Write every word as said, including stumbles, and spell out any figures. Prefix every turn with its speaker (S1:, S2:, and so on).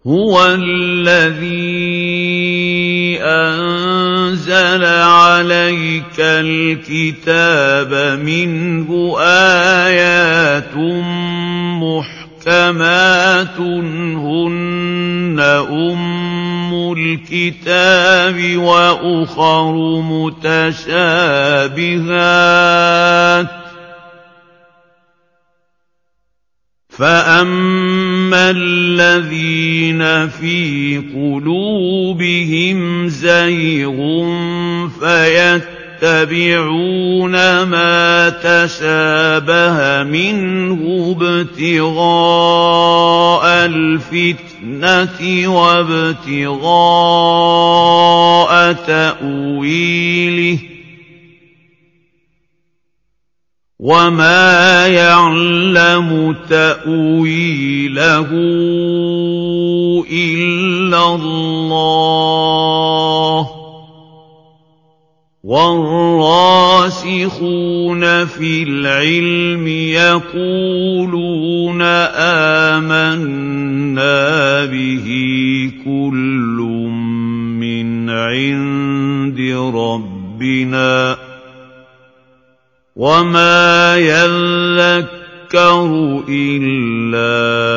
S1: هُوَ الَّذِي أَنزَلَ عَلَيْكَ الْكِتَابَ مِنْهُ آيَاتٌ مُحْكَمَاتٌ هُنَّ أُمُّ الْكِتَابِ وَأُخَرُ مُتَشَابِهَاتٌ ۖ فَأَمَّا الَّذِينَ فِي قُلُوبِهِمْ زَيْغٌ فَيَتَّبِعُونَ مَا تَشَابَهَ مِنْهُ ابْتِغَاءَ الْفِتْنَةِ وَابْتِغَاءَ تَأْوِيلِهِ ۗ وَمَا يَعْلَمُ تَأْوِيلَهُ إِلَّا اللَّهُ ۗ وَالرَّاسِخُونَ فِي الْعِلْمِ يَقُولُونَ آمَنَّا بِهِ كُلٌّ مِّنْ عِندِ رَبِّنَا ۗ وَمَا يَذَّكَّرُ إِلَّا